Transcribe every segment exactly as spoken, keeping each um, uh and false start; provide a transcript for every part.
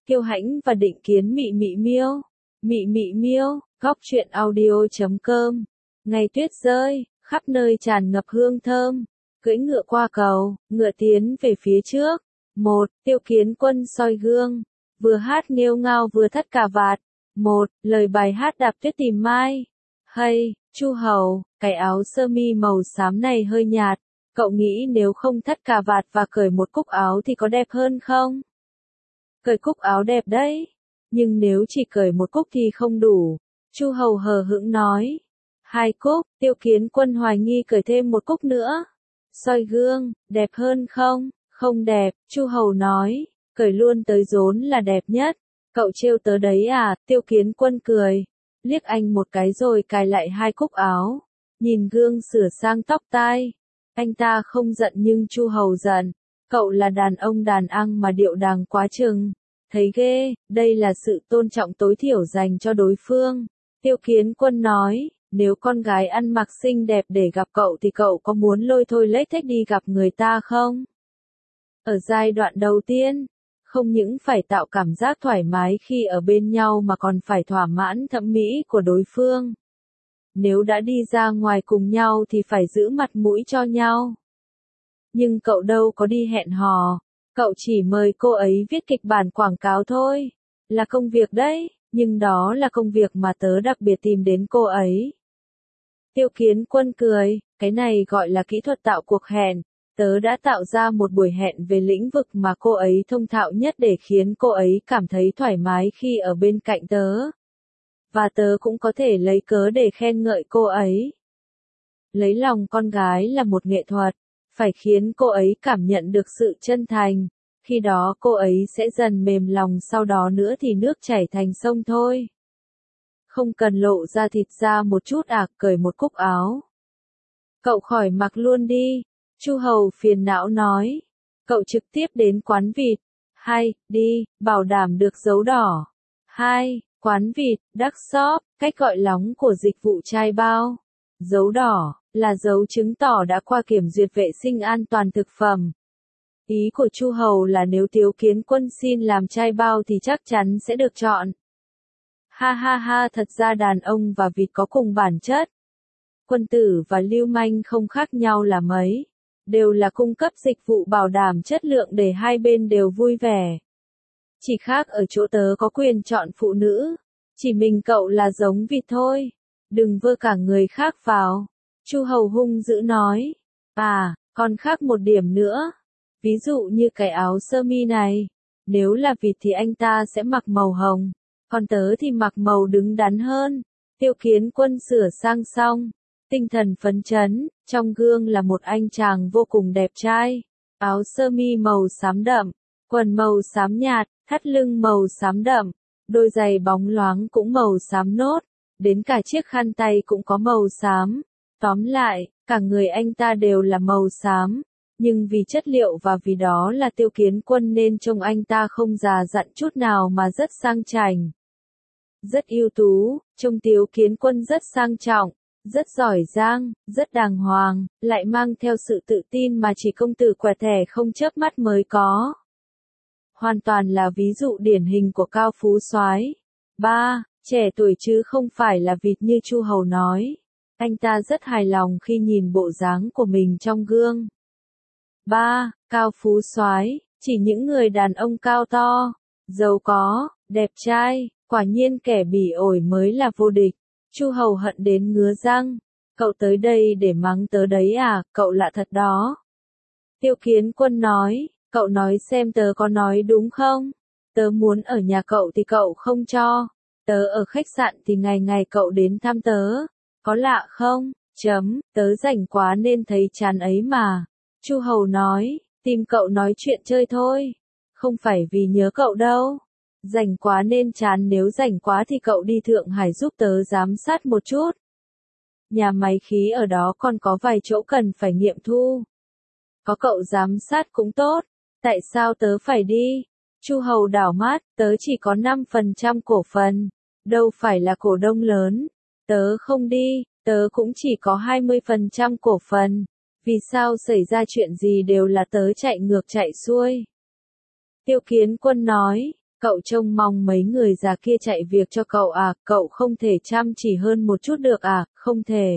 Kiêu Hãnh và Định Kiến Mị Mị Miêu. Mị Mị Miêu, góc truyện audio chấm com. Ngày tuyết rơi, khắp nơi tràn ngập hương thơm. Cưỡi ngựa qua cầu, ngựa tiến về phía trước. Một, Tiêu Kiến Quân soi gương. Vừa hát nghêu ngao vừa thắt cà vạt. Một, lời bài hát Đạp Tuyết Tìm Mai. Hay, Chu Hầu, cái áo sơ mi màu xám này hơi nhạt. Cậu nghĩ nếu không thắt cà vạt và cởi một cúc áo thì có đẹp hơn không? Cởi cúc áo đẹp đấy, nhưng nếu chỉ cởi một cúc thì không đủ. Chu Hầu hờ hững nói. Hai cúc, Tiêu Kiến Quân hoài nghi cởi thêm một cúc nữa. Soi gương, đẹp hơn không? Không đẹp, Chu Hầu nói. Cởi luôn tới rốn là đẹp nhất. Cậu trêu tớ đấy à? Tiêu Kiến Quân cười. Liếc anh một cái rồi cài lại hai cúc áo. Nhìn gương sửa sang tóc tai. Anh ta không giận nhưng Chu Hầu giận. Cậu là đàn ông đàn ăn mà điệu đàng quá chừng. Thấy ghê, đây là sự tôn trọng tối thiểu dành cho đối phương. Tiêu Kiến Quân nói, nếu con gái ăn mặc xinh đẹp để gặp cậu thì cậu có muốn lôi thôi lết thếch đi gặp người ta không? Ở giai đoạn đầu tiên, không những phải tạo cảm giác thoải mái khi ở bên nhau mà còn phải thỏa mãn thẩm mỹ của đối phương. Nếu đã đi ra ngoài cùng nhau thì phải giữ mặt mũi cho nhau. Nhưng cậu đâu có đi hẹn hò, cậu chỉ mời cô ấy viết kịch bản quảng cáo thôi. Là công việc đấy, nhưng đó là công việc mà tớ đặc biệt tìm đến cô ấy. Tiêu Kiến Quân cười, cái này gọi là kỹ thuật tạo cuộc hẹn. Tớ đã tạo ra một buổi hẹn về lĩnh vực mà cô ấy thông thạo nhất để khiến cô ấy cảm thấy thoải mái khi ở bên cạnh tớ. Và tớ cũng có thể lấy cớ để khen ngợi cô ấy. Lấy lòng con gái là một nghệ thuật, phải khiến cô ấy cảm nhận được sự chân thành, khi đó cô ấy sẽ dần mềm lòng, sau đó nữa thì nước chảy thành sông thôi. Không cần lộ ra thịt ra một chút à, cởi một cúc áo. Cậu khỏi mặc luôn đi, Chu Hầu phiền não nói. Cậu trực tiếp đến quán vịt. Hai, đi, bảo đảm được dấu đỏ. Hai, quán vịt, Dark Shop, cách gọi lóng của dịch vụ trai bao. Dấu đỏ là dấu chứng tỏ đã qua kiểm duyệt vệ sinh an toàn thực phẩm. Ý của Chu Hầu là nếu Tiêu Kiến Quân xin làm trai bao thì chắc chắn sẽ được chọn. Ha ha ha, thật ra đàn ông và vịt có cùng bản chất. Quân tử và lưu manh không khác nhau là mấy. Đều là cung cấp dịch vụ bảo đảm chất lượng để hai bên đều vui vẻ. Chỉ khác ở chỗ tớ có quyền chọn phụ nữ. Chỉ mình cậu là giống vịt thôi. Đừng vơ cả người khác vào. Chu Hầu hung dữ nói. À, còn khác một điểm nữa. Ví dụ như cái áo sơ mi này. Nếu là vịt thì anh ta sẽ mặc màu hồng. Còn tớ thì mặc màu đứng đắn hơn. Tiêu Kiến Quân sửa sang xong. Tinh thần phấn chấn, trong gương là một anh chàng vô cùng đẹp trai. Áo sơ mi màu xám đậm, quần màu xám nhạt, thắt lưng màu xám đậm, đôi giày bóng loáng cũng màu xám nốt, đến cả chiếc khăn tay cũng có màu xám. Tóm lại, cả người anh ta đều là màu xám, nhưng vì chất liệu và vì đó là Tiêu Kiến Quân nên trông anh ta không già dặn chút nào mà rất sang chảnh. Rất ưu tú, trông Tiêu Kiến Quân rất sang trọng. Rất giỏi giang, rất đàng hoàng, lại mang theo sự tự tin mà chỉ công tử quẹt thẻ không chớp mắt mới có. Hoàn toàn là ví dụ điển hình của cao phú soái. Ba, trẻ tuổi chứ không phải là vịt như Chu Hầu nói. Anh ta rất hài lòng khi nhìn bộ dáng của mình trong gương. Ba, cao phú soái, chỉ những người đàn ông cao to, giàu có, đẹp trai, quả nhiên kẻ bỉ ổi mới là vô địch. Chu Hầu hận đến ngứa răng. Cậu tới đây để mắng tớ đấy à, cậu lạ thật đó. Tiêu Kiến Quân nói, cậu nói xem tớ có nói đúng không? Tớ muốn ở nhà cậu thì cậu không cho. Tớ ở khách sạn thì ngày ngày cậu đến thăm tớ. Có lạ không? Chấm, tớ rảnh quá nên thấy chán ấy mà. Chu Hầu nói, tìm cậu nói chuyện chơi thôi. Không phải vì nhớ cậu đâu. Rảnh quá nên chán, nếu rảnh quá thì cậu đi Thượng Hải giúp tớ giám sát một chút. Nhà máy khí ở đó còn có vài chỗ cần phải nghiệm thu. Có cậu giám sát cũng tốt. Tại sao tớ phải đi? Chu Hầu đảo mắt, tớ chỉ có năm phần trăm cổ phần. Đâu phải là cổ đông lớn. Tớ không đi, tớ cũng chỉ có hai mươi phần trăm cổ phần. Vì sao xảy ra chuyện gì đều là tớ chạy ngược chạy xuôi. Tiêu Kiến Quân nói. Cậu trông mong mấy người già kia chạy việc cho cậu à, cậu không thể chăm chỉ hơn một chút được à, không thể.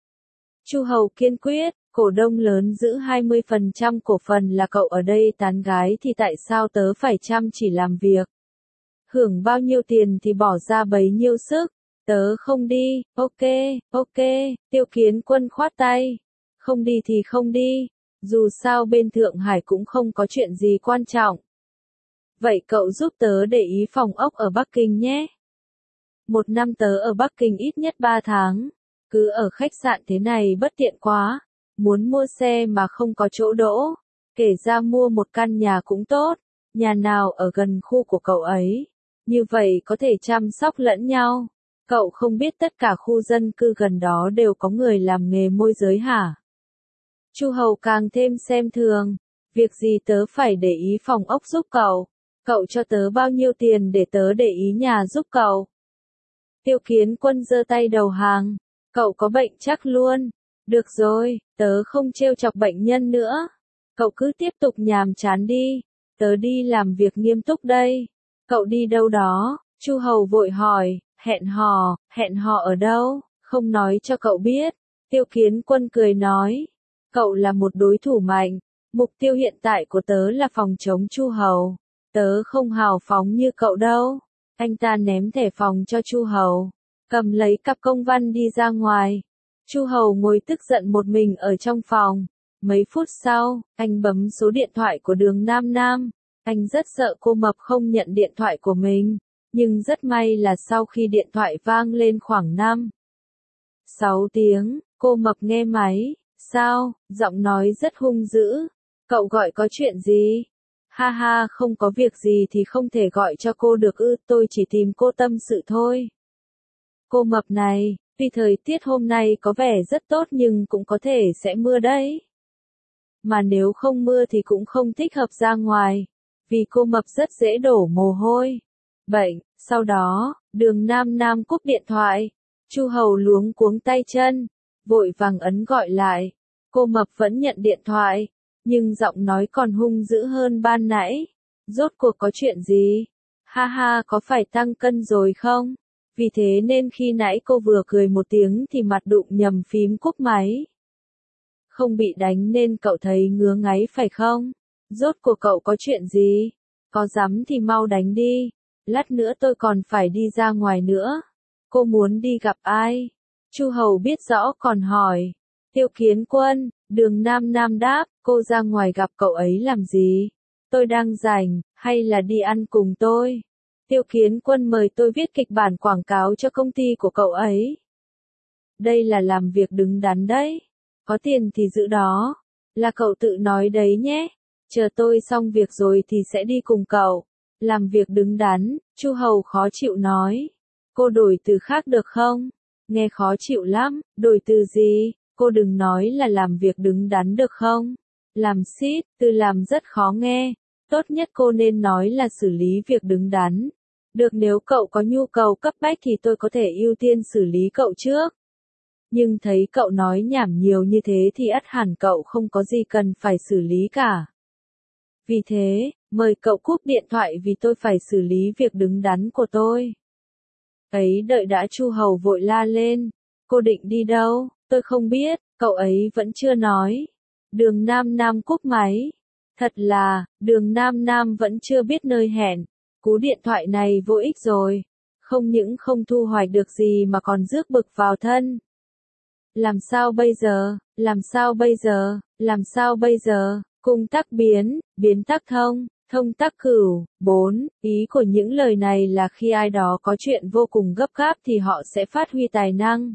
Chu Hầu kiên quyết, cổ đông lớn giữ hai mươi phần trăm cổ phần là cậu ở đây tán gái thì tại sao tớ phải chăm chỉ làm việc? Hưởng bao nhiêu tiền thì bỏ ra bấy nhiêu sức, tớ không đi, ok, ok, Tiêu Kiến Quân khoát tay. Không đi thì không đi, dù sao bên Thượng Hải cũng không có chuyện gì quan trọng. Vậy cậu giúp tớ để ý phòng ốc ở Bắc Kinh nhé. Một năm tớ ở Bắc Kinh ít nhất ba tháng, cứ ở khách sạn thế này bất tiện quá, muốn mua xe mà không có chỗ đỗ, kể ra mua một căn nhà cũng tốt, nhà nào ở gần khu của cậu ấy, như vậy có thể chăm sóc lẫn nhau. Cậu không biết tất cả khu dân cư gần đó đều có người làm nghề môi giới hả? Chu Hầu càng thêm xem thường, việc gì tớ phải để ý phòng ốc giúp cậu, cậu cho tớ bao nhiêu tiền để tớ để ý nhà giúp cậu. Tiêu Kiến Quân giơ tay đầu hàng, cậu có bệnh chắc luôn, được rồi, tớ không trêu chọc bệnh nhân nữa, cậu cứ tiếp tục nhàm chán đi, tớ đi làm việc nghiêm túc đây. Cậu đi đâu đó? Chu Hầu vội hỏi, hẹn hò, hẹn hò ở đâu, không nói cho cậu biết. Tiêu Kiến Quân cười nói, cậu là một đối thủ mạnh, mục tiêu hiện tại của tớ là phòng chống Chu Hầu, tớ không hào phóng như cậu đâu. Anh ta ném thẻ phòng cho Chu Hầu, cầm lấy cặp công văn đi ra ngoài. Chu Hầu ngồi tức giận một mình ở trong phòng. Mấy phút sau, anh bấm số điện thoại của Đường Nam Nam. Anh rất sợ cô Mập không nhận điện thoại của mình, nhưng rất may là sau khi điện thoại vang lên khoảng năm, sáu tiếng, cô Mập nghe máy. Sao, giọng nói rất hung dữ. Cậu gọi có chuyện gì? Ha ha, không có việc gì thì không thể gọi cho cô được ư, tôi chỉ tìm cô tâm sự thôi. Cô Mập này, vì thời tiết hôm nay có vẻ rất tốt nhưng cũng có thể sẽ mưa đấy. Mà nếu không mưa thì cũng không thích hợp ra ngoài, vì cô Mập rất dễ đổ mồ hôi. Bệnh, sau đó, Đường Nam Nam cúp điện thoại. Chu Hầu luống cuống tay chân, vội vàng ấn gọi lại. Cô Mập vẫn nhận điện thoại, nhưng giọng nói còn hung dữ hơn ban nãy. Rốt cuộc có chuyện gì? Ha ha, có phải tăng cân rồi không? Vì thế nên khi nãy cô vừa cười một tiếng thì mặt đụng nhầm phím cúp máy. Không bị đánh nên cậu thấy ngứa ngáy phải không? Rốt cuộc cậu có chuyện gì? Có dám thì mau đánh đi. Lát nữa tôi còn phải đi ra ngoài nữa. Cô muốn đi gặp ai? Chu Hầu biết rõ còn hỏi. Tiêu Kiến Quân, Đường Nam Nam đáp, cô ra ngoài gặp cậu ấy làm gì? Tôi đang rảnh, hay là đi ăn cùng tôi? Tiêu Kiến Quân mời tôi viết kịch bản quảng cáo cho công ty của cậu ấy. Đây là làm việc đứng đắn đấy. Có tiền thì giữ đó. Là cậu tự nói đấy nhé. Chờ tôi xong việc rồi thì sẽ đi cùng cậu. Làm việc đứng đắn, Chu Hầu khó chịu nói. Cô đổi từ khác được không? Nghe khó chịu lắm, đổi từ gì? Cô đừng nói là làm việc đứng đắn được không? Làm xít, từ làm rất khó nghe. Tốt nhất cô nên nói là xử lý việc đứng đắn. Được, nếu cậu có nhu cầu cấp bách thì tôi có thể ưu tiên xử lý cậu trước. Nhưng thấy cậu nói nhảm nhiều như thế thì ắt hẳn cậu không có gì cần phải xử lý cả. Vì thế, mời cậu cúp điện thoại vì tôi phải xử lý việc đứng đắn của tôi. Ấy đợi đã, Chu Hầu vội la lên. Cô định đi đâu? Tôi không biết, cậu ấy vẫn chưa nói. Đường Nam Nam cúp máy. Thật là, Đường Nam Nam vẫn chưa biết nơi hẹn. Cú điện thoại này vô ích rồi. Không những không thu hoạch được gì mà còn rước bực vào thân. Làm sao bây giờ? Làm sao bây giờ? Làm sao bây giờ? Cung tắc biến, biến tắc thông, thông tắc cửu. bốn. Ý của những lời này là khi ai đó có chuyện vô cùng gấp gáp thì họ sẽ phát huy tài năng.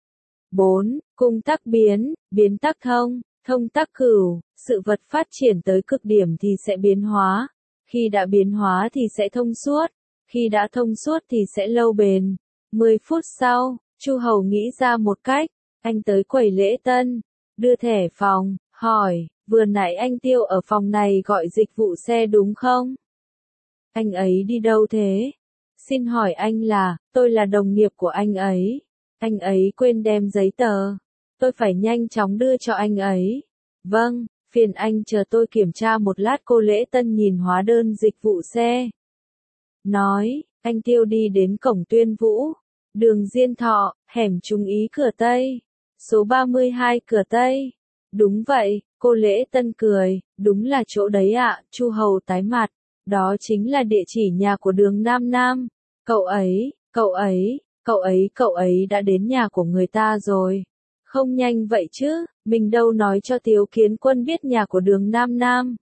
bốn. Cung tắc biến, biến tắc thông, thông tắc cửu. Sự vật phát triển tới cực điểm thì sẽ biến hóa. Khi đã biến hóa thì sẽ thông suốt. Khi đã thông suốt thì sẽ lâu bền. mười phút sau, Chu Hầu nghĩ ra một cách. Anh tới quầy lễ tân, đưa thẻ phòng, hỏi, vừa nãy anh Tiêu ở phòng này gọi dịch vụ xe đúng không? Anh ấy đi đâu thế? Xin hỏi anh là, tôi là đồng nghiệp của anh ấy. Anh ấy quên đem giấy tờ. Tôi phải nhanh chóng đưa cho anh ấy. Vâng, phiền anh chờ tôi kiểm tra một lát. Cô lễ tân nhìn hóa đơn dịch vụ xe. nói, anh Tiêu đi đến cổng Tuyên Vũ, đường Diên Thọ, hẻm Trung Ý cửa Tây, số ba mươi hai cửa Tây. Đúng vậy, cô Lễ Tân cười, đúng là chỗ đấy ạ, Chu Hầu tái mặt, đó chính là địa chỉ nhà của đường Nam Nam. Cậu ấy, cậu ấy, cậu ấy, cậu ấy đã đến nhà của người ta rồi. Không nhanh vậy chứ, mình đâu nói cho Tiếu Kiến Quân biết nhà của đường Nam Nam.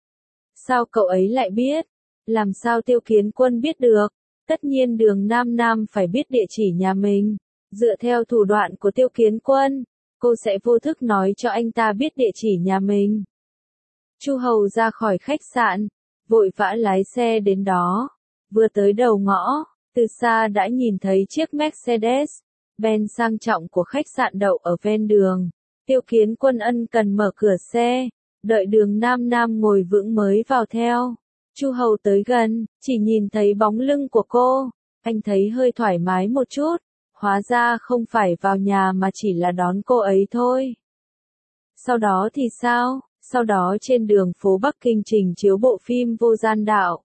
Sao cậu ấy lại biết? Làm sao Tiêu Kiến Quân biết được? Tất nhiên đường Nam Nam phải biết địa chỉ nhà mình. Dựa theo thủ đoạn của Tiêu Kiến Quân, cô sẽ vô thức nói cho anh ta biết địa chỉ nhà mình. Chu Hầu ra khỏi khách sạn, vội vã lái xe đến đó. Vừa tới đầu ngõ, từ xa đã nhìn thấy chiếc Mercedes Benz sang trọng của khách sạn đậu ở ven đường. Tiêu Kiến Quân ân cần mở cửa xe, đợi đường Nam Nam ngồi vững mới vào theo. Chu Hầu tới gần, chỉ nhìn thấy bóng lưng của cô, anh thấy hơi thoải mái một chút, hóa ra không phải vào nhà mà chỉ là đón cô ấy thôi. Sau đó thì sao? Sau đó trên đường phố Bắc Kinh trình chiếu bộ phim Vô Gian Đạo.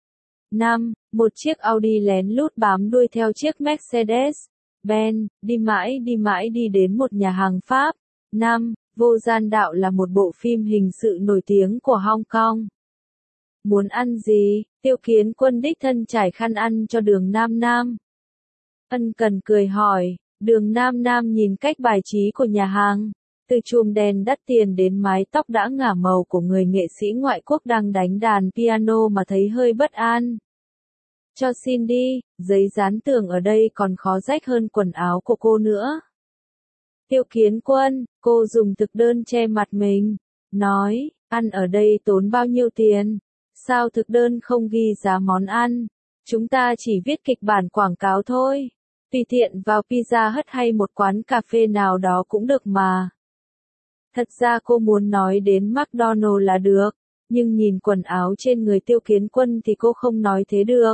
năm. Một chiếc Audi lén lút bám đuôi theo chiếc Mercedes Benz, đi mãi đi mãi đi đến một nhà hàng Pháp. năm. Vô Gian Đạo là một bộ phim hình sự nổi tiếng của Hong Kong. Muốn ăn gì? Tiêu Kiến Quân đích thân trải khăn ăn cho đường Nam Nam. Ân cần cười hỏi, đường Nam Nam nhìn cách bài trí của nhà hàng, từ chùm đèn đắt tiền đến mái tóc đã ngả màu của người nghệ sĩ ngoại quốc đang đánh đàn piano mà thấy hơi bất an. Cho xin đi, giấy dán tường ở đây còn khó rách hơn quần áo của cô nữa. Tiêu Kiến Quân, cô dùng thực đơn che mặt mình, nói, ăn ở đây tốn bao nhiêu tiền? Sao thực đơn không ghi giá món ăn? Chúng ta chỉ viết kịch bản quảng cáo thôi. Tùy tiện vào Pizza Hut hay một quán cà phê nào đó cũng được mà. Thật ra cô muốn nói đến McDonald's là được, nhưng nhìn quần áo trên người Tiêu Kiến Quân thì cô không nói thế được.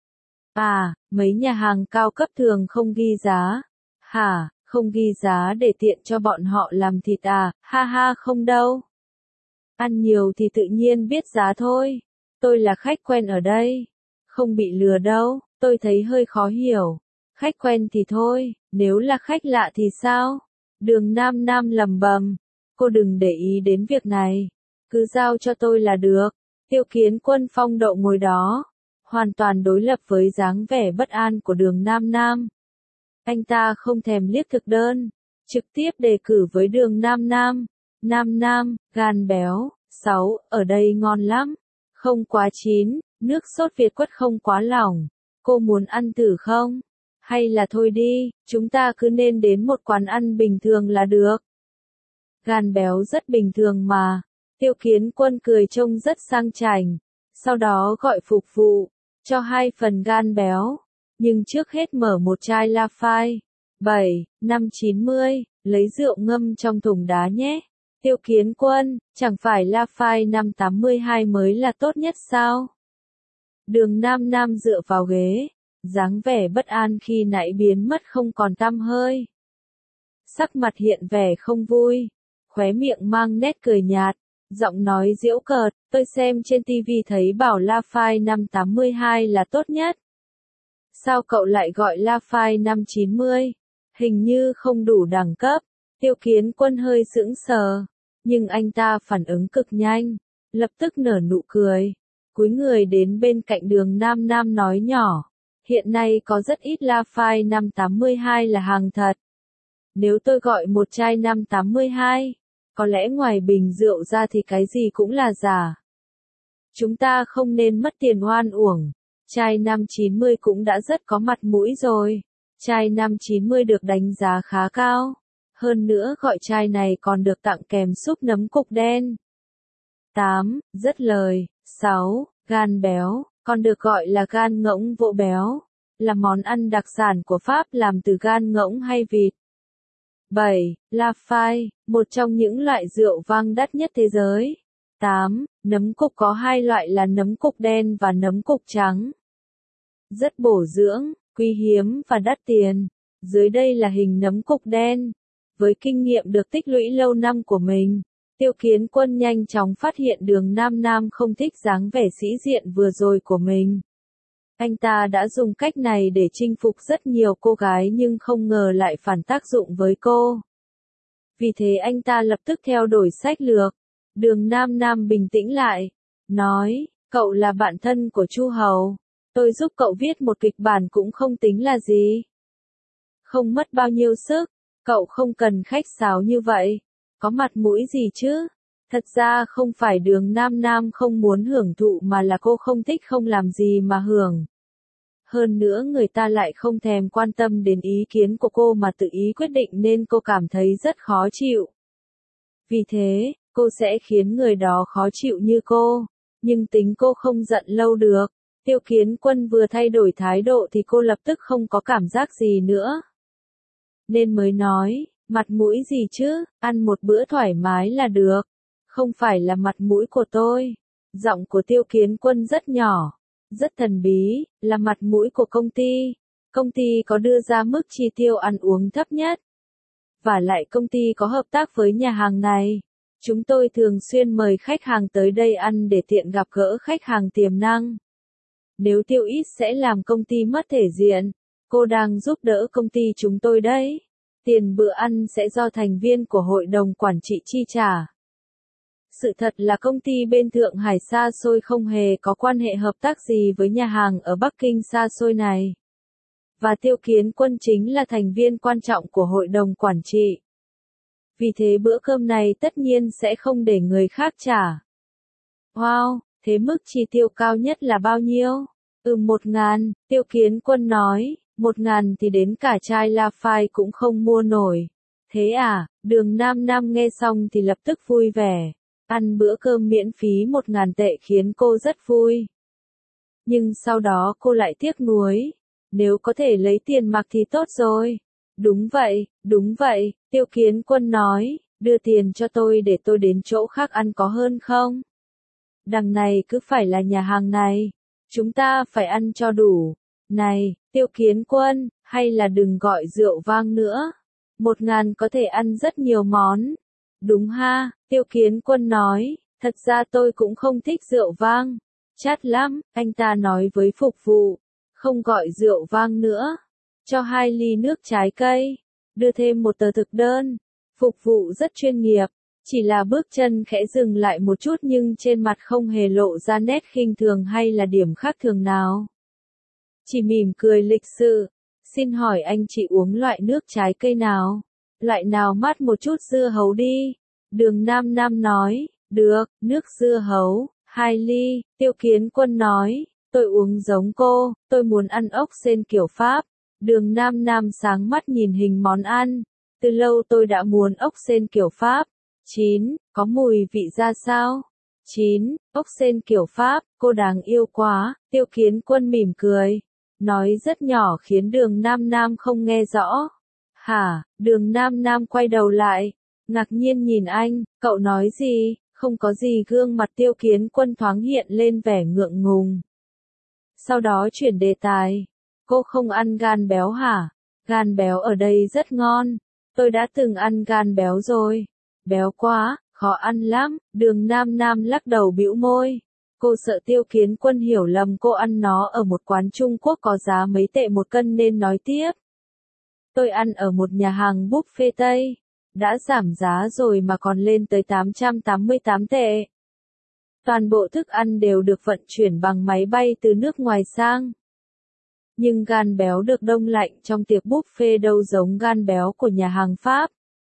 À, mấy nhà hàng cao cấp thường không ghi giá. Hả, không ghi giá để tiện cho bọn họ làm thịt à, ha ha không đâu. Ăn nhiều thì tự nhiên biết giá thôi. Tôi là khách quen ở đây. Không bị lừa đâu, tôi thấy hơi khó hiểu. Khách quen thì thôi, nếu là khách lạ thì sao? Đường Nam Nam lầm bầm. Cô đừng để ý đến việc này. Cứ giao cho tôi là được. Tiêu Kiến Quân phong độ ngồi đó, hoàn toàn đối lập với dáng vẻ bất an của đường Nam Nam. Anh ta không thèm liếc thực đơn, trực tiếp đề cử với đường Nam Nam. Nam Nam, gan béo, sáu, ở đây ngon lắm. Không quá chín, nước sốt Việt quất không quá lỏng. Cô muốn ăn thử không? Hay là thôi đi, chúng ta cứ nên đến một quán ăn bình thường là được. Gan béo rất bình thường mà. Tiêu Kiến Quân cười trông rất sang chảnh. Sau đó gọi phục vụ, cho hai phần gan béo. Nhưng trước hết mở một chai Lafite. bảy, năm chín mươi, lấy rượu ngâm trong thùng đá nhé. Tiêu Kiến Quân, chẳng phải Lafite năm tám mươi hai mới là tốt nhất sao? Đường Nam Nam dựa vào ghế, dáng vẻ bất an khi nãy biến mất không còn tăm hơi. Sắc mặt hiện vẻ không vui, khóe miệng mang nét cười nhạt, giọng nói giễu cợt, tôi xem trên tivi thấy bảo Lafite năm tám mươi hai là tốt nhất. Sao cậu lại gọi Lafite năm chín mươi? Hình như không đủ đẳng cấp. Tiêu Kiến Quân hơi sững sờ, nhưng anh ta phản ứng cực nhanh, lập tức nở nụ cười, cúi người đến bên cạnh đường Nam Nam nói nhỏ, hiện nay có rất ít Lafite năm tám mươi hai là hàng thật. Nếu tôi gọi một chai năm tám mươi hai, có lẽ ngoài bình rượu ra thì cái gì cũng là giả. Chúng ta không nên mất tiền oan uổng. Chai năm chín mươi cũng đã rất có mặt mũi rồi. Chai năm chín mươi được đánh giá khá cao. Hơn nữa gọi chai này còn được tặng kèm súp nấm cục đen. tám. Rất lời. sáu. Gan béo, còn được gọi là gan ngỗng vỗ béo, là món ăn đặc sản của Pháp làm từ gan ngỗng hay vịt. bảy. Lafite, một trong những loại rượu vang đắt nhất thế giới. tám. Nấm cục có hai loại là nấm cục đen và nấm cục trắng. Rất bổ dưỡng, quý hiếm và đắt tiền. Dưới đây là hình nấm cục đen. Với kinh nghiệm được tích lũy lâu năm của mình, Tiêu Kiến Quân nhanh chóng phát hiện đường Nam Nam không thích dáng vẻ sĩ diện vừa rồi của mình. Anh ta đã dùng cách này để chinh phục rất nhiều cô gái nhưng không ngờ lại phản tác dụng với cô. Vì thế anh ta lập tức theo đuổi sách lược. Đường Nam Nam bình tĩnh lại, nói, cậu là bạn thân của Chu Hầu. Tôi giúp cậu viết một kịch bản cũng không tính là gì. Không mất bao nhiêu sức, cậu không cần khách sáo như vậy. Có mặt mũi gì chứ? Thật ra không phải Đường Nam Nam không muốn hưởng thụ mà là cô không thích không làm gì mà hưởng. Hơn nữa người ta lại không thèm quan tâm đến ý kiến của cô mà tự ý quyết định nên cô cảm thấy rất khó chịu. Vì thế, cô sẽ khiến người đó khó chịu như cô. Nhưng tính cô không giận lâu được. Tiêu Kiến Quân vừa thay đổi thái độ thì cô lập tức không có cảm giác gì nữa. Nên mới nói, mặt mũi gì chứ, ăn một bữa thoải mái là được. Không phải là mặt mũi của tôi. Giọng của Tiêu Kiến Quân rất nhỏ, rất thần bí, là mặt mũi của công ty. Công ty có đưa ra mức chi tiêu ăn uống thấp nhất. Và lại công ty có hợp tác với nhà hàng này. Chúng tôi thường xuyên mời khách hàng tới đây ăn để tiện gặp gỡ khách hàng tiềm năng. Nếu tiêu ít sẽ làm công ty mất thể diện. Cô đang giúp đỡ công ty chúng tôi đấy. Tiền bữa ăn sẽ do thành viên của hội đồng quản trị chi trả. Sự thật là công ty bên Thượng Hải xa xôi không hề có quan hệ hợp tác gì với nhà hàng ở Bắc Kinh xa xôi này. Và Tiêu Kiến Quân chính là thành viên quan trọng của hội đồng quản trị. Vì thế bữa cơm này tất nhiên sẽ không để người khác trả. Wow, thế mức chi tiêu cao nhất là bao nhiêu? Ừ một ngàn, Tiêu Kiến Quân nói, một ngàn thì đến cả chai La Phai cũng không mua nổi. Thế à, Đường Nam Nam nghe xong thì lập tức vui vẻ. Ăn bữa cơm miễn phí một ngàn tệ khiến cô rất vui. Nhưng sau đó cô lại tiếc nuối. Nếu có thể lấy tiền mặc thì tốt rồi. Đúng vậy, đúng vậy, Tiêu Kiến Quân nói, đưa tiền cho tôi để tôi đến chỗ khác ăn có hơn không? Đằng này cứ phải là nhà hàng này. Chúng ta phải ăn cho đủ. Này, Tiêu Kiến Quân, hay là đừng gọi rượu vang nữa. Một ngàn có thể ăn rất nhiều món. Đúng ha, Tiêu Kiến Quân nói, thật ra tôi cũng không thích rượu vang. Chát lắm, anh ta nói với phục vụ. Không gọi rượu vang nữa. Cho hai ly nước trái cây. Đưa thêm một tờ thực đơn. Phục vụ rất chuyên nghiệp. Chỉ là bước chân khẽ dừng lại một chút nhưng trên mặt không hề lộ ra nét khinh thường hay là điểm khác thường nào. Chỉ mỉm cười lịch sự. Xin hỏi anh chị uống loại nước trái cây nào? Loại nào mát một chút dưa hấu đi. Đường Nam Nam nói, được, nước dưa hấu, hai ly. Tiêu Kiến Quân nói, tôi uống giống cô, tôi muốn ăn ốc sên kiểu Pháp. Đường Nam Nam sáng mắt nhìn hình món ăn. Từ lâu tôi đã muốn ốc sên kiểu Pháp. chín. Có mùi vị ra sao? chín. Ốc sên kiểu Pháp, cô đáng yêu quá. Tiêu Kiến Quân mỉm cười. Nói rất nhỏ khiến đường Nam Nam không nghe rõ. Hả? Đường Nam Nam quay đầu lại. Ngạc nhiên nhìn anh, cậu nói gì? Không có gì. Gương mặt Tiêu Kiến Quân thoáng hiện lên vẻ ngượng ngùng. Sau đó chuyển đề tài. Cô không ăn gan béo hả? Gan béo ở đây rất ngon. Tôi đã từng ăn gan béo rồi. Béo quá, khó ăn lắm. Đường Nam Nam lắc đầu bĩu môi. Cô sợ Tiêu Kiến Quân hiểu lầm cô ăn nó ở một quán Trung Quốc có giá mấy tệ một cân nên nói tiếp. Tôi ăn ở một nhà hàng buffet Tây. Đã giảm giá rồi mà còn lên tới tám trăm tám mươi tám tệ. Toàn bộ thức ăn đều được vận chuyển bằng máy bay từ nước ngoài sang. Nhưng gan béo được đông lạnh trong tiệc buffet đâu giống gan béo của nhà hàng Pháp.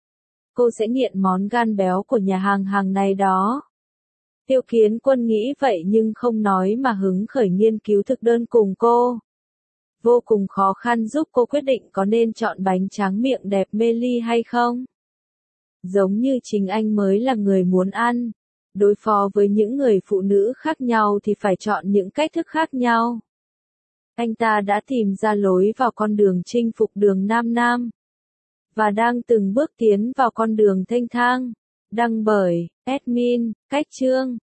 Cô sẽ nghiện món gan béo của nhà hàng hàng này đó. Tiêu Kiến Quân nghĩ vậy nhưng không nói mà hứng khởi nghiên cứu thực đơn cùng cô. Vô cùng khó khăn giúp cô quyết định có nên chọn bánh tráng miệng đẹp mê ly hay không. Giống như chính anh mới là người muốn ăn. Đối phó với những người phụ nữ khác nhau thì phải chọn những cách thức khác nhau. Anh ta đã tìm ra lối vào con đường chinh phục đường Nam Nam. Và đang từng bước tiến vào con đường thênh thang. Đăng bởi admin, Cách Chương.